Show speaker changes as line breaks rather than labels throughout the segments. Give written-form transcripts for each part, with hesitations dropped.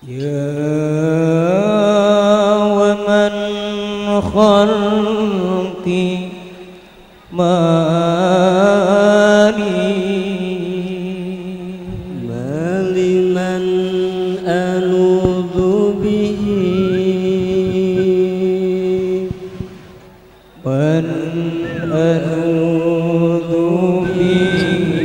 يا ومن خلقي ما لمن ألوذ به من ألوذ به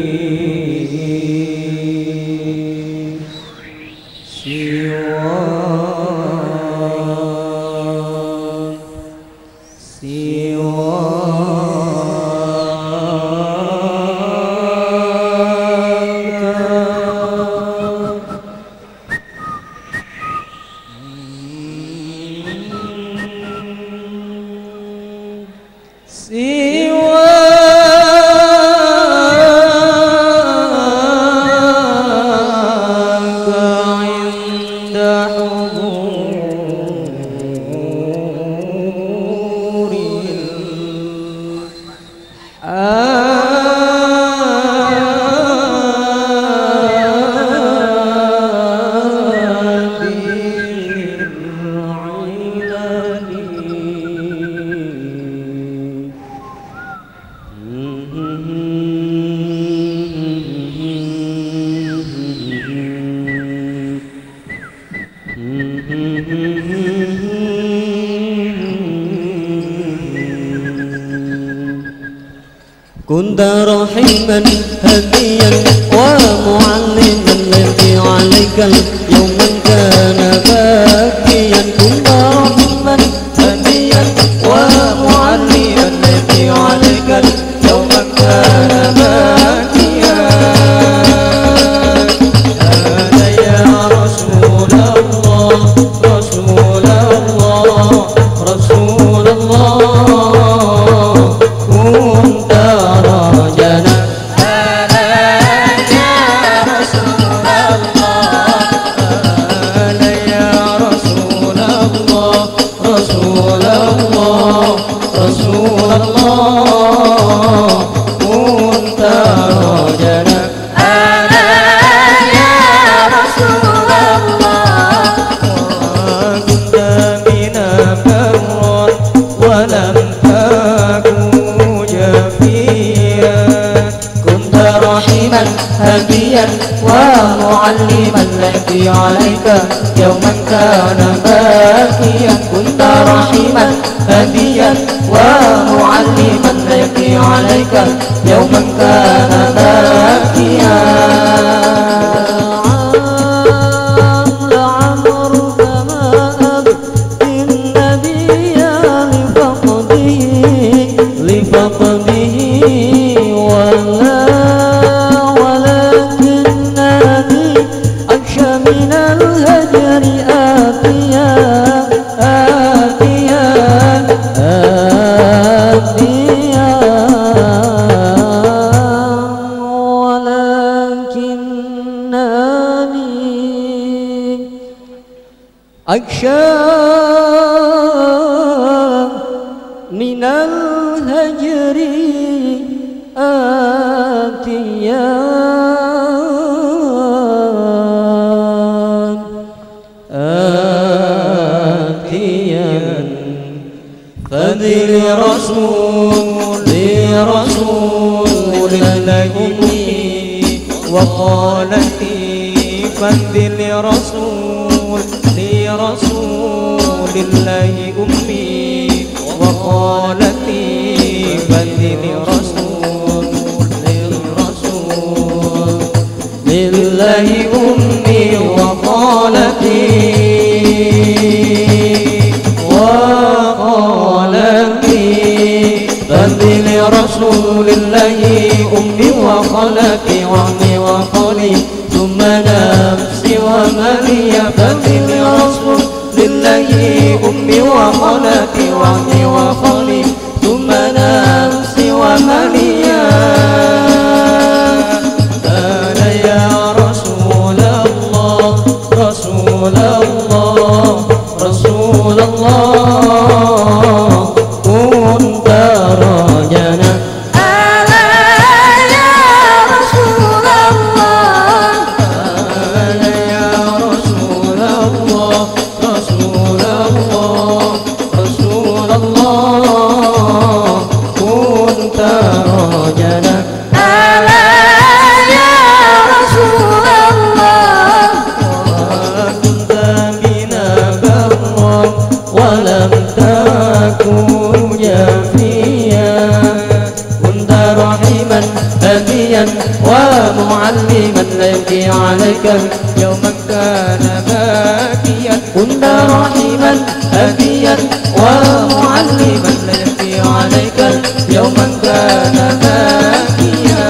كنت رحيما هديا ومعلما الذي عليك اليوم كان باكيا كنت رحيما هديا ومعلما الذي عليك اليوم كان باكيا هذا يا رسول الله رسول الله رسول الله كنت رجنا هذا يا رسول الله هذا يا رسول الله رسول الله رسول الله كنت رجنا هذا يا رسول الله كنت بنا برا ولم تكن جفيا كنت رحيما هديا ومعلما الذي عليك يوما كان باكيا كنت رحيما هديا ومعلما الذي عليك يوما كان باكيا أخشى من الهجر آتيا فذل رسول الله وقالتي فذل رسول الله أمي وقالتي فذل رسول لله أمي وقالتي فذل رسول الله أمي وخالتي وعمي وخالي ثم نفسي ومالي فذل رسول لله أمي وخالتي وعمي وخالي ثم نفسي ومالي أنا يا رسول الله رسول الله رسول الله كنت رجنا أنا يا رسول الله أنا يا رسول الله عليك يوما كان باكيا كنت رحيما هاديا ومعلما لا يبكي عليك يوما كان باكيا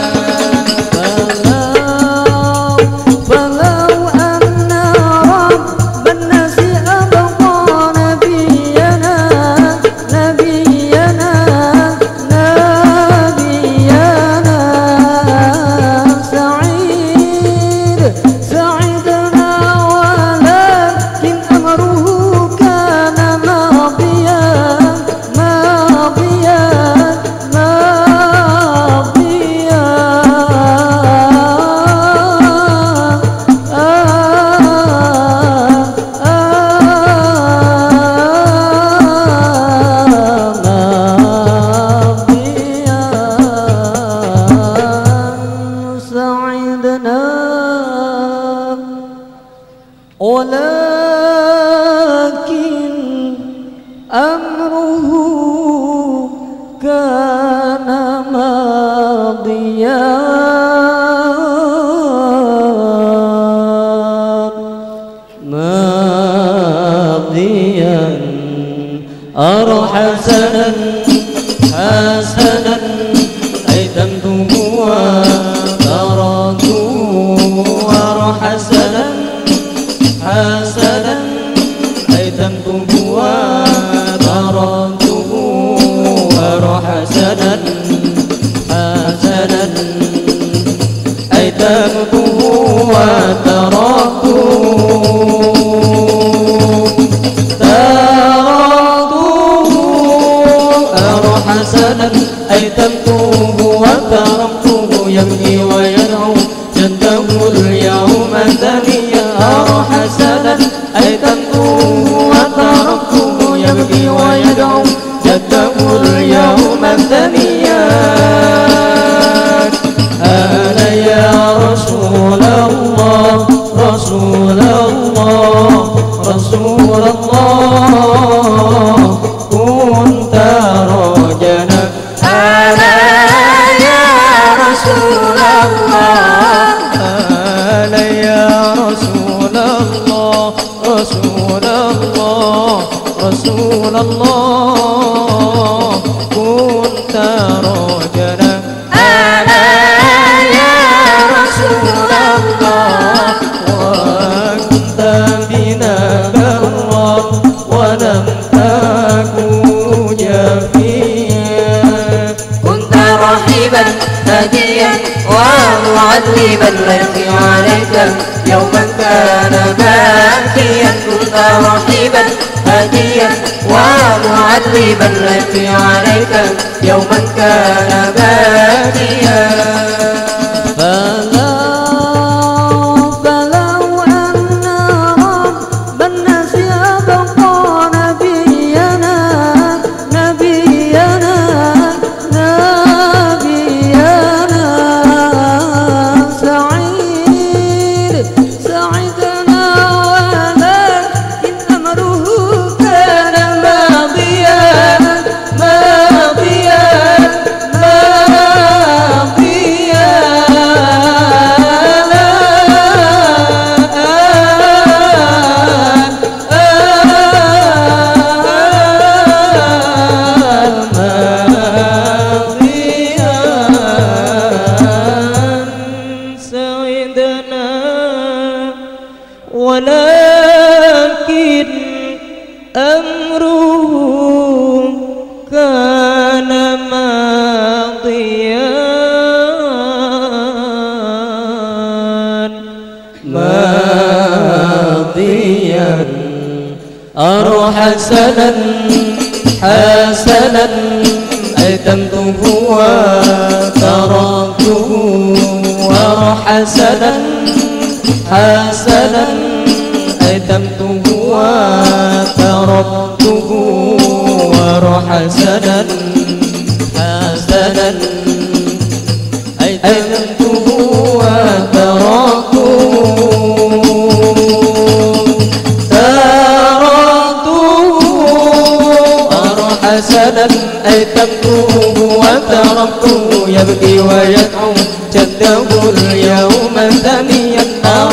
ولكن أمره كان ماضيا أرى حسنا حسنا أيتمته وتركته أرى حسنا حسنا أيتمته وتركته أرى حسنا حسنا أيتمته وتركته حسنا أيتمته وتركته يبكي ويدعو جده اليوم ثانيا أرى حسنا أيتمته وتركته يبكي ويدعو جده اليوم ثانيا أنا يا رسول الله رسول الله رسول الله كنت راجنا أنا يا رسول الله أنا يا رسول الله رسول الله رسول الله كنت راجنا أنا يا رسول الله وكنت بنا برا ولم تكن جفيا كنت رحيبا هاديا ومعلما لا يبكي عليك يوما كان باكيا كنت رحيبا هاديا ومعلما لا يبكي عليك يوما كان باكيا ولكن أمره كان ماضيا ماضيا أرى حسنا حسنا أيتمته وتركته أرى حسنا حسنا أيتمته وتركته أرى حسنا حسنا أيتمته وتركته أرى حسنا أيتمته وتركته يبكي ويدعو جده اليوم ثانيا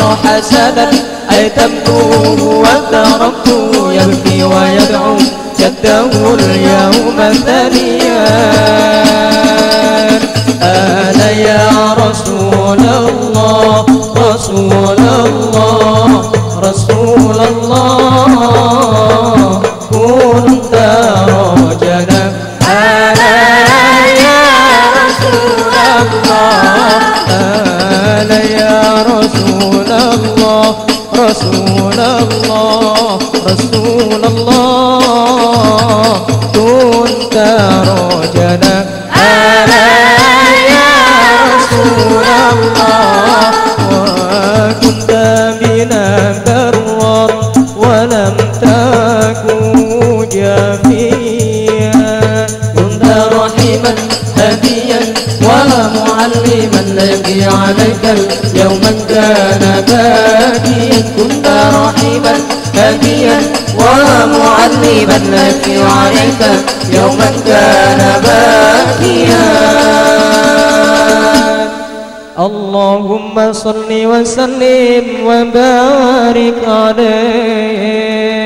حسنا أتمته وتركته يبكي ويدعو جده اليوم ثانيا. أنا يا رسول الله رسول الله رسول الله كنت رجلا. أنا يا رسول الله أنا يا رسول الله رسول الله رسول الله كنت رجلا. أنا يا رسول الله وكنت بنا برا ولم تكن جافيا. كنت رحيما هاديا ومعلما يبكي عليك اليوم كان باكيا. كنت رحيما هاديا ومعلما يبكي عليك يوما كان باكيا. اللهم صل وسلم وبارك عليه.